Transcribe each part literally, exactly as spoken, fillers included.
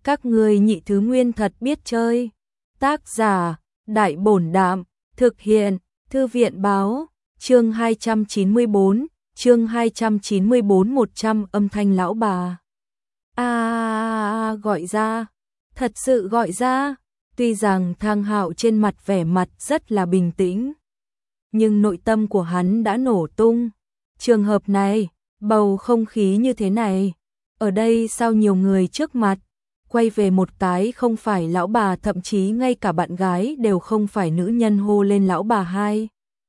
Các ngươi nhị thứ nguyên thật biết chơi. Tác giả, Đại Bổn Đạm, thực hiện, Thư viện Báo, chương hai trăm chín mươi tư, chương hai trăm chín mươi tư một trăm âm thanh lão bà. A à, à, gọi ra, thật sự gọi ra, tuy rằng Thang Hạo trên mặt vẻ mặt rất là bình tĩnh, nhưng nội tâm của hắn đã nổ tung. Trường hợp này, bầu không khí như thế này, ở đây sao nhiều người trước mặt, quay về một cái không phải lão bà, thậm chí ngay cả bạn gái đều không phải nữ nhân hô lên lão bà hai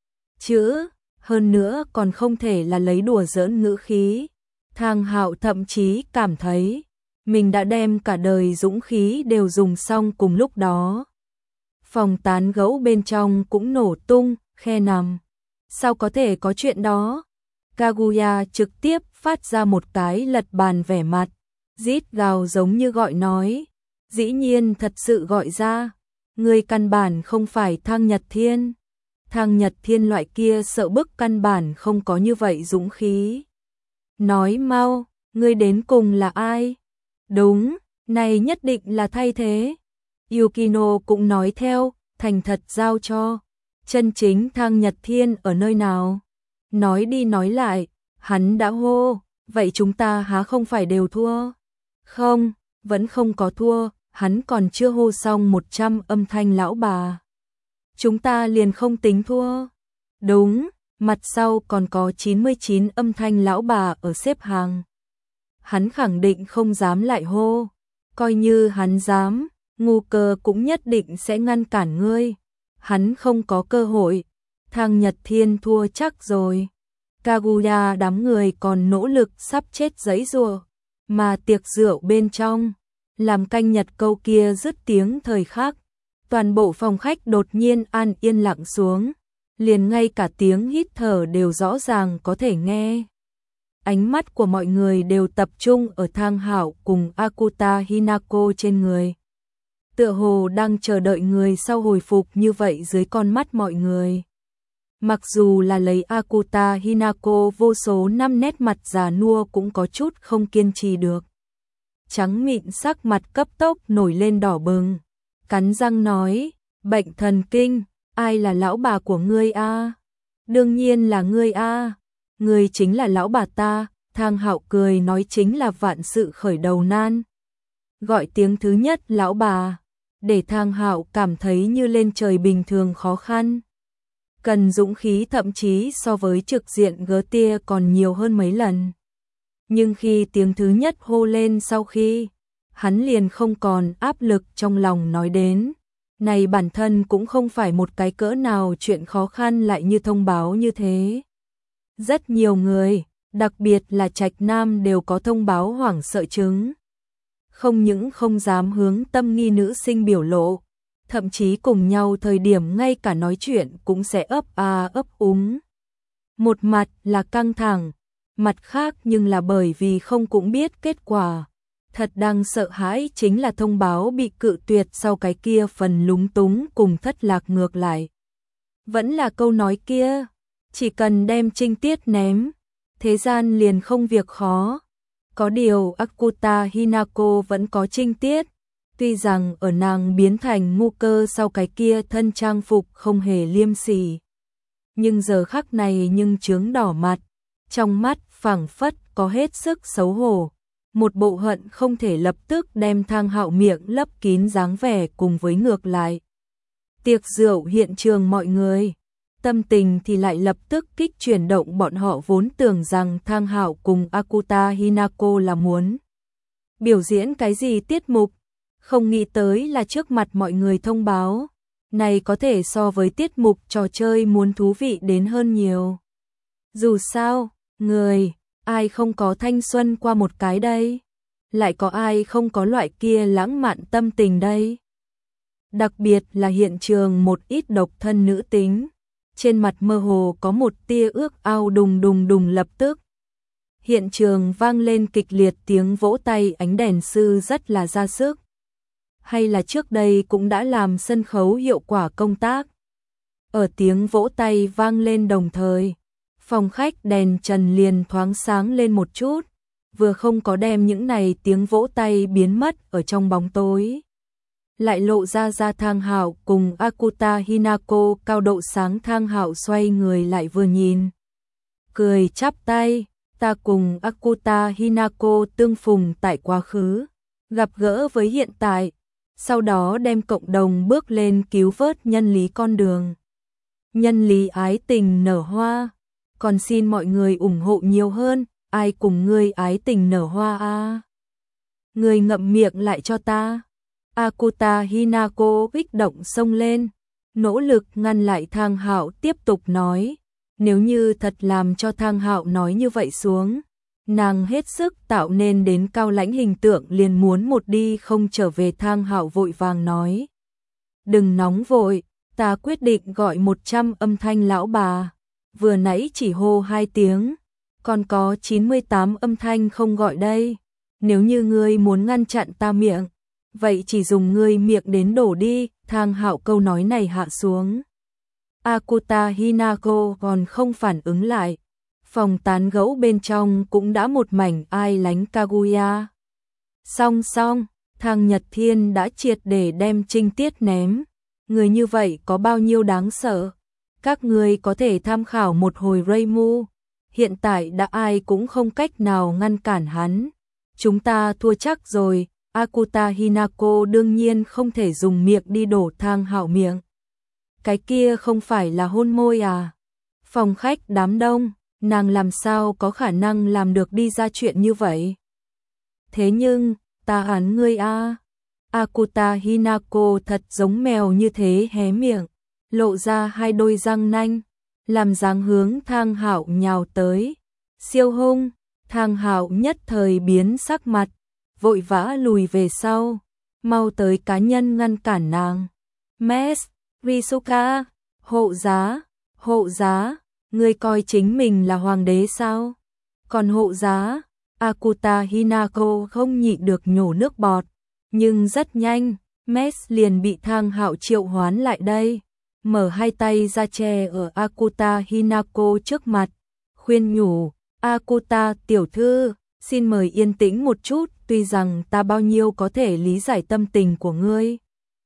chữ, hơn nữa còn không thể là lấy đùa giỡn ngữ khí. Thang Hạo thậm chí cảm thấy mình đã đem cả đời dũng khí đều dùng xong cùng lúc đó. Phòng tán gẫu bên trong cũng nổ tung, khe nằm. Sao có thể có chuyện đó? Kaguya trực tiếp phát ra một cái lật bàn vẻ mặt, rít gào giống như gọi nói, dĩ nhiên thật sự gọi ra, người căn bản không phải Thang Nhật Thiên. Thang Nhật Thiên loại kia sợ bức căn bản không có như vậy dũng khí. Nói mau, ngươi đến cùng là ai? Đúng, này nhất định là thay thế. Yukino cũng nói theo, thành thật giao cho. Chân chính Thang Nhật Thiên ở nơi nào? Nói đi nói lại, hắn đã hô, vậy chúng ta há không phải đều thua? Không, vẫn không có thua, hắn còn chưa hô xong một trăm âm thanh lão bà. Chúng ta liền không tính thua. Đúng, mặt sau còn có chín mươi chín âm thanh lão bà ở xếp hàng. Hắn khẳng định không dám lại hô, coi như hắn dám, ngu cơ cũng nhất định sẽ ngăn cản ngươi. Hắn không có cơ hội, Thang Nhật Thiên thua chắc rồi. Kaguya đám người còn nỗ lực sắp chết giãy giụa, mà tiệc rượu bên trong, làm canh Nhật câu kia dứt tiếng thời khắc, toàn bộ phòng khách đột nhiên an yên lặng xuống, liền ngay cả tiếng hít thở đều rõ ràng có thể nghe. Ánh mắt của mọi người đều tập trung ở Thang Hạo cùng Akuta Hinako trên người. Tựa hồ đang chờ đợi người sau hồi phục như vậy dưới con mắt mọi người. Mặc dù là lấy Akuta Hinako vô số năm, nét mặt già nua cũng có chút không kiên trì được. Trắng mịn sắc mặt cấp tốc nổi lên đỏ bừng, cắn răng nói, bệnh thần kinh, ai là lão bà của ngươi a? Đương nhiên là ngươi a, ngươi chính là lão bà ta. Thang Hạo cười nói, chính là vạn sự khởi đầu nan. Gọi tiếng thứ nhất lão bà, để Thang Hạo cảm thấy như lên trời bình thường khó khăn. Cần dũng khí thậm chí so với trực diện gớ tia còn nhiều hơn mấy lần. Nhưng khi tiếng thứ nhất hô lên sau khi, hắn liền không còn áp lực trong lòng nói đến. Này bản thân cũng không phải một cái cỡ nào chuyện khó khăn lại như thông báo như thế. Rất nhiều người, đặc biệt là trạch nam đều có thông báo hoảng sợ chứng. Không những không dám hướng tâm nghi nữ sinh biểu lộ, thậm chí cùng nhau thời điểm ngay cả nói chuyện cũng sẽ ấp a ấp úng. Một mặt là căng thẳng, mặt khác nhưng là bởi vì không cũng biết kết quả. Thật đang sợ hãi chính là thông báo bị cự tuyệt sau cái kia phần lúng túng cùng thất lạc ngược lại. Vẫn là câu nói kia, chỉ cần đem trinh tiết ném, thế gian liền không việc khó. Có điều Akuta Hinako vẫn có trinh tiết, tuy rằng ở nàng biến thành ngu cơ sau cái kia thân trang phục không hề liêm sỉ. Nhưng giờ khắc này nhưng chướng đỏ mặt, trong mắt phảng phất có hết sức xấu hổ. Một bộ hận không thể lập tức đem Thang Hạo miệng lấp kín dáng vẻ cùng với ngược lại. Tiệc rượu hiện trường mọi người, tâm tình thì lại lập tức kích chuyển động, bọn họ vốn tưởng rằng Thang Hạo cùng Akuta Hinako là muốn biểu diễn cái gì tiết mục, không nghĩ tới là trước mặt mọi người thông báo. Này có thể so với tiết mục trò chơi muốn thú vị đến hơn nhiều. Dù sao, người, ai không có thanh xuân qua một cái đây? Lại có ai không có loại kia lãng mạn tâm tình đây? Đặc biệt là hiện trường một ít độc thân nữ tính, trên mặt mơ hồ có một tia ước ao đùng đùng đùng. Lập tức hiện trường vang lên kịch liệt tiếng vỗ tay, ánh đèn sư rất là ra sức. Hay là trước đây cũng đã làm sân khấu hiệu quả công tác. Ở tiếng vỗ tay vang lên đồng thời, phòng khách đèn trần liền thoáng sáng lên một chút, vừa không có đem những này tiếng vỗ tay biến mất ở trong bóng tối. Lại lộ ra ra Thang Hạo cùng Akuta Hinako cao độ sáng. Thang Hạo xoay người lại vừa nhìn, cười chắp tay, ta cùng Akuta Hinako tương phùng tại quá khứ, gặp gỡ với hiện tại, sau đó đem cộng đồng bước lên cứu vớt nhân lý con đường. Nhân lý ái tình nở hoa, còn xin mọi người ủng hộ nhiều hơn, ai cùng ngươi ái tình nở hoa a? À? Ngươi ngậm miệng lại cho ta. Akuta Hinako kích động xông lên, nỗ lực ngăn lại Thang Hạo tiếp tục nói, nếu như thật làm cho Thang Hạo nói như vậy xuống, nàng hết sức tạo nên đến cao lãnh hình tượng liền muốn một đi không trở về. Thang Hạo vội vàng nói, đừng nóng vội, ta quyết định gọi một trăm âm thanh lão bà, vừa nãy chỉ hô hai tiếng, còn có chín mươi tám âm thanh không gọi đây, nếu như ngươi muốn ngăn chặn ta miệng, vậy chỉ dùng ngươi miệng đến đổ đi. Thang Hạo câu nói này hạ xuống, Akuta Hinako còn không phản ứng lại, phòng tán gẫu bên trong cũng đã một mảnh ai lánh Kaguya. Song song, Thang Nhật Thiên đã triệt để đem Trinh Tiết ném, người như vậy có bao nhiêu đáng sợ, các ngươi có thể tham khảo một hồi Reimu, hiện tại đã ai cũng không cách nào ngăn cản hắn, chúng ta thua chắc rồi. Akuta Hinako đương nhiên không thể dùng miệng đi đổ Thang Hạo miệng. Cái kia không phải là hôn môi à? Phòng khách đám đông, nàng làm sao có khả năng làm được đi ra chuyện như vậy? Thế nhưng, ta hắn ngươi a. À. Akuta Hinako thật giống mèo như thế hé miệng, lộ ra hai đôi răng nanh, làm dáng hướng Thang Hạo nhào tới. Siêu hung, Thang Hạo nhất thời biến sắc mặt, vội vã lùi về sau, mau tới cá nhân ngăn cản nàng. Mes, Risuka, hộ giá, hộ giá, ngươi coi chính mình là hoàng đế sao? Còn hộ giá, Akuta Hinako không nhịn được nhổ nước bọt, nhưng rất nhanh, Mes liền bị Thang Hạo triệu hoán lại đây, mở hai tay ra che ở Akuta Hinako trước mặt, khuyên nhủ, Akuta tiểu thư, xin mời yên tĩnh một chút, tuy rằng ta bao nhiêu có thể lý giải tâm tình của ngươi.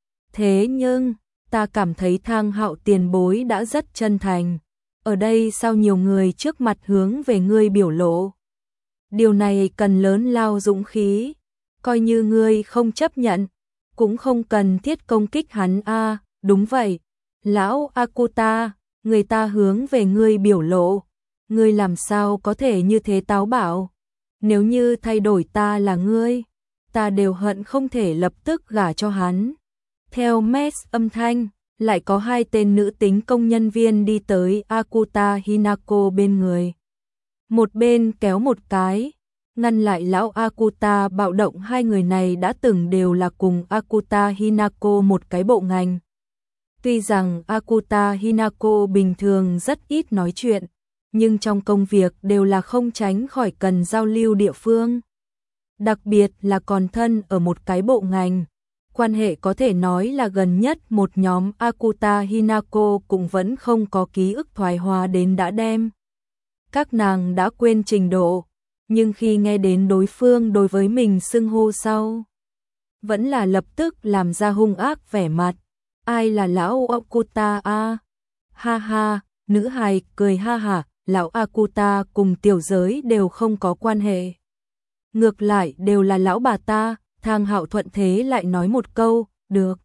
Thế nhưng, ta cảm thấy Thang Hạo tiền bối đã rất chân thành, ở đây sao nhiều người trước mặt hướng về ngươi biểu lộ. Điều này cần lớn lao dũng khí, coi như ngươi không chấp nhận, cũng không cần thiết công kích hắn a. À, đúng vậy, lão Akuta, người ta hướng về ngươi biểu lộ, ngươi làm sao có thể như thế táo bạo? Nếu như thay đổi ta là ngươi, ta đều hận không thể lập tức gả cho hắn. Theo Mes âm thanh, lại có hai tên nữ tính công nhân viên đi tới Akuta Hinako bên người. Một bên kéo một cái, ngăn lại lão Akuta bạo động. Hai người này đã từng đều là cùng Akuta Hinako một cái bộ ngành. Tuy rằng Akuta Hinako bình thường rất ít nói chuyện, nhưng trong công việc đều là không tránh khỏi cần giao lưu địa phương. Đặc biệt là còn thân ở một cái bộ ngành, quan hệ có thể nói là gần nhất một nhóm. Akuta Hinako cũng vẫn không có ký ức thoái hóa đến đã đem các nàng đã quên trình độ, nhưng khi nghe đến đối phương đối với mình xưng hô sau, vẫn là lập tức làm ra hung ác vẻ mặt. Ai là lão Akuta a? Ha ha, nữ hài cười ha hả, lão Akuta cùng tiểu giới đều không có quan hệ. Ngược lại đều là lão bà ta. Thang Hạo thuận thế lại nói một câu, được.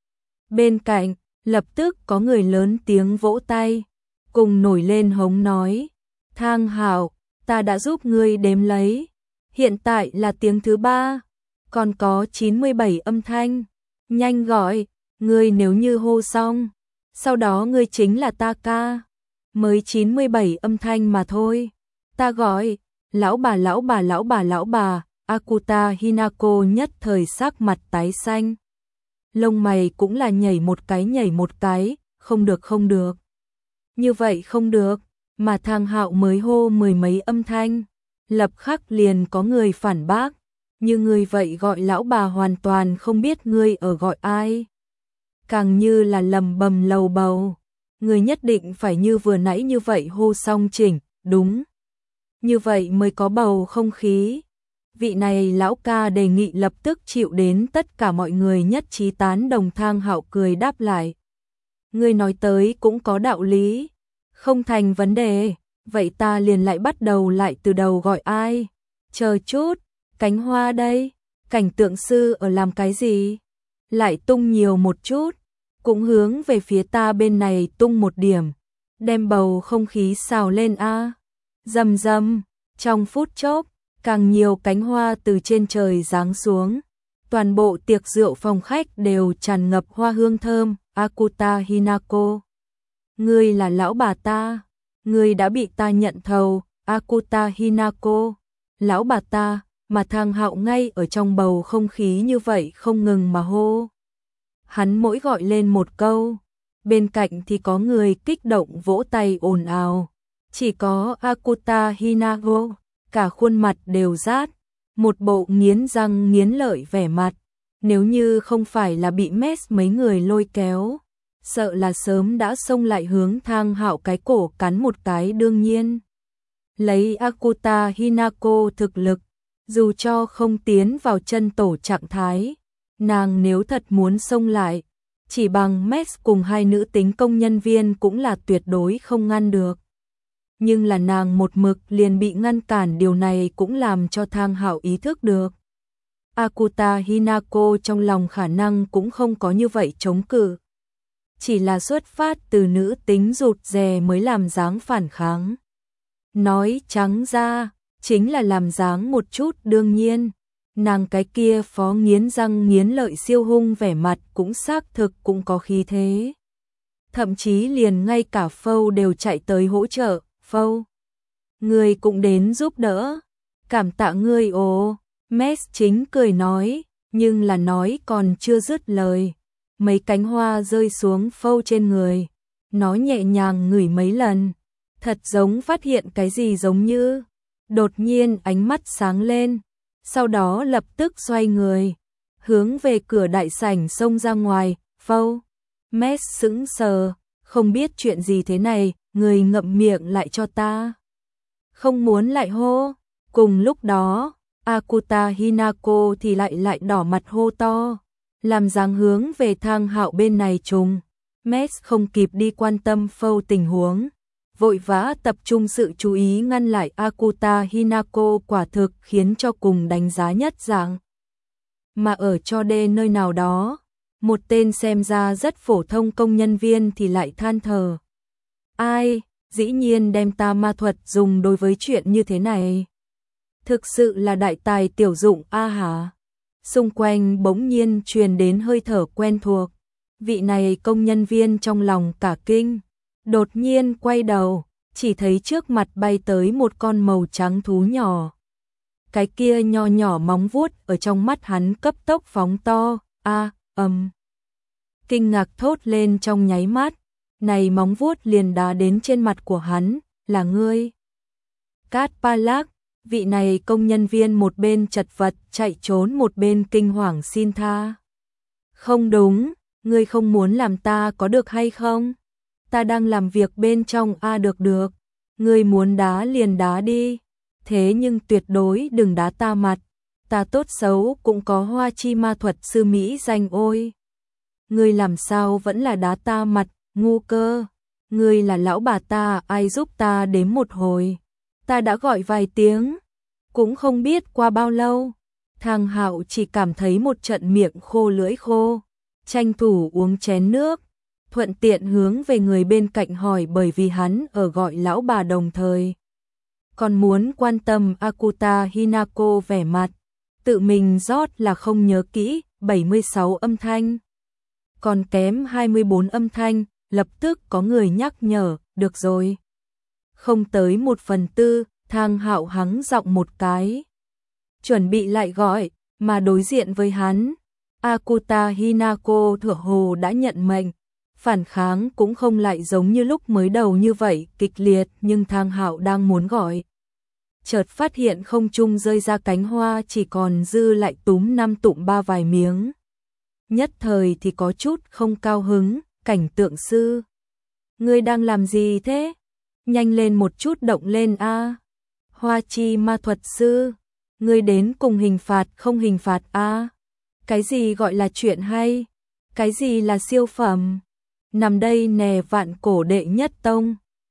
Bên cạnh, lập tức có người lớn tiếng vỗ tay, cùng nổi lên hống nói, Thang Hạo, ta đã giúp ngươi đếm lấy, hiện tại là tiếng thứ ba, còn có chín mươi bảy âm thanh, nhanh gọi, ngươi nếu như hô xong, sau đó ngươi chính là ta ca, mới chín mươi bảy âm thanh mà thôi, ta gọi, lão bà lão bà lão bà lão bà. Akuta Hinako nhất thời sắc mặt tái xanh, lông mày cũng là nhảy một cái nhảy một cái, không được không được, như vậy không được, mà Thang Hạo mới hô mười mấy âm thanh, lập khắc liền có người phản bác, như người vậy gọi lão bà hoàn toàn không biết ngươi ở gọi ai, càng như là lầm bầm lầu bầu, người nhất định phải như vừa nãy như vậy hô xong chỉnh, đúng, như vậy mới có bầu không khí. vị này lão ca đề nghị lập tức chịu đến tất cả mọi người nhất trí tán đồng. Thang Hạo cười đáp lại. Ngươi nói tới cũng có đạo lý, không thành vấn đề, vậy ta liền lại bắt đầu lại từ đầu gọi ai? Chờ chút, cánh hoa đây, cảnh tượng sư ở làm cái gì? Lại tung nhiều một chút, cũng hướng về phía ta bên này tung một điểm, đem bầu không khí xào lên a. Rầm rầm, trong phút chốc, càng nhiều cánh hoa từ trên trời giáng xuống. Toàn bộ tiệc rượu phòng khách đều tràn ngập hoa hương thơm. Akuta Hinako, ngươi là lão bà ta, ngươi đã bị ta nhận thầu. Akuta Hinako, lão bà ta, mà Thang Hạo ngay ở trong bầu không khí như vậy không ngừng mà hô. Hắn mỗi gọi lên một câu, bên cạnh thì có người kích động vỗ tay ồn ào. Chỉ có Akuta Hinako, cả khuôn mặt đều rát, một bộ nghiến răng nghiến lợi vẻ mặt. Nếu như không phải là bị mess mấy người lôi kéo, sợ là sớm đã xông lại hướng Thang Hạo cái cổ cắn một cái. Đương nhiên, lấy Akuta Hinako thực lực, dù cho không tiến vào chân tổ trạng thái, nàng nếu thật muốn xông lại, chỉ bằng mess cùng hai nữ tính công nhân viên cũng là tuyệt đối không ngăn được. Nhưng là nàng một mực liền bị ngăn cản, điều này cũng làm cho Thang Hạo ý thức được. Akuta Hinako trong lòng khả năng cũng không có như vậy chống cự. Chỉ là xuất phát từ nữ tính rụt rè mới làm dáng phản kháng. Nói trắng ra, chính là làm dáng một chút. Đương nhiên, nàng cái kia phó nghiến răng nghiến lợi siêu hung vẻ mặt cũng xác thực cũng có khí thế. Thậm chí liền ngay cả Phâu đều chạy tới hỗ trợ. Phâu, ngươi cũng đến giúp đỡ. Cảm tạ ngươi ồ. Mess chính cười nói, nhưng là nói còn chưa dứt lời. Mấy cánh hoa rơi xuống Phâu trên người. Nó nhẹ nhàng ngửi mấy lần. Thật giống phát hiện cái gì giống như. Đột nhiên ánh mắt sáng lên. Sau đó lập tức xoay người. Hướng về cửa đại sảnh xông ra ngoài. Phâu. Mess sững sờ. Không biết chuyện gì thế này. Người ngậm miệng lại cho ta. Không muốn lại hô. Cùng lúc đó, Akuta Hinako thì lại lại đỏ mặt hô to, làm dáng hướng về Thang Hạo bên này trùng. Mess không kịp đi quan tâm Phâu tình huống, vội vã tập trung sự chú ý ngăn lại Akuta Hinako, quả thực khiến cho cùng đánh giá nhất dạng. Mà ở cho đê nơi nào đó, một tên xem ra rất phổ thông công nhân viên thì lại than thở. Ai, dĩ nhiên đem ta ma thuật dùng đối với chuyện như thế này. Thực sự là đại tài tiểu dụng a hả. Xung quanh bỗng nhiên truyền đến hơi thở quen thuộc. Vị này công nhân viên trong lòng cả kinh. Đột nhiên quay đầu, chỉ thấy trước mặt bay tới một con màu trắng thú nhỏ. Cái kia nho nhỏ móng vuốt ở trong mắt hắn cấp tốc phóng to. A, ầm. Kinh ngạc thốt lên trong nháy mắt. Này móng vuốt liền đá đến trên mặt của hắn. Là ngươi? Cát Palak. Vị này công nhân viên một bên chật vật chạy trốn một bên kinh hoàng xin tha. Không đúng, ngươi không muốn làm ta có được hay không? Ta đang làm việc bên trong a à, được được. Ngươi muốn đá liền đá đi. Thế nhưng tuyệt đối đừng đá ta mặt. Ta tốt xấu cũng có hoa chi ma thuật sư Mỹ danh ôi. Ngươi làm sao vẫn là đá ta mặt, ngu cơ. Ngươi là lão bà ta, ai giúp ta đếm một hồi. Ta đã gọi vài tiếng, cũng không biết qua bao lâu. Thang Hạo chỉ cảm thấy một trận miệng khô lưỡi khô, tranh thủ uống chén nước, thuận tiện hướng về người bên cạnh hỏi, bởi vì hắn ở gọi lão bà đồng thời còn muốn quan tâm Akuta Hinako vẻ mặt, tự mình rót là không nhớ kỹ, bảy mươi sáu âm thanh, còn kém hai mươi bốn âm thanh, lập tức có người nhắc nhở, được rồi. Không tới một phần tư, Thang Hạo hắng giọng một cái, chuẩn bị lại gọi, mà đối diện với hắn, Akuta Hinako tựa hồ đã nhận mệnh, phản kháng cũng không lại giống như lúc mới đầu như vậy kịch liệt, nhưng Thang Hạo đang muốn gọi, chợt phát hiện không trung rơi ra cánh hoa chỉ còn dư lại túm năm tụm ba vài miếng. Nhất thời thì có chút không cao hứng, cảnh tượng sư. Ngươi đang làm gì thế? Nhanh lên một chút động lên a. Hoa chi ma thuật sư. Ngươi đến cùng hình phạt không hình phạt a? Cái gì gọi là chuyện hay? Cái gì là siêu phẩm? Nằm đây nè vạn cổ đệ nhất tông.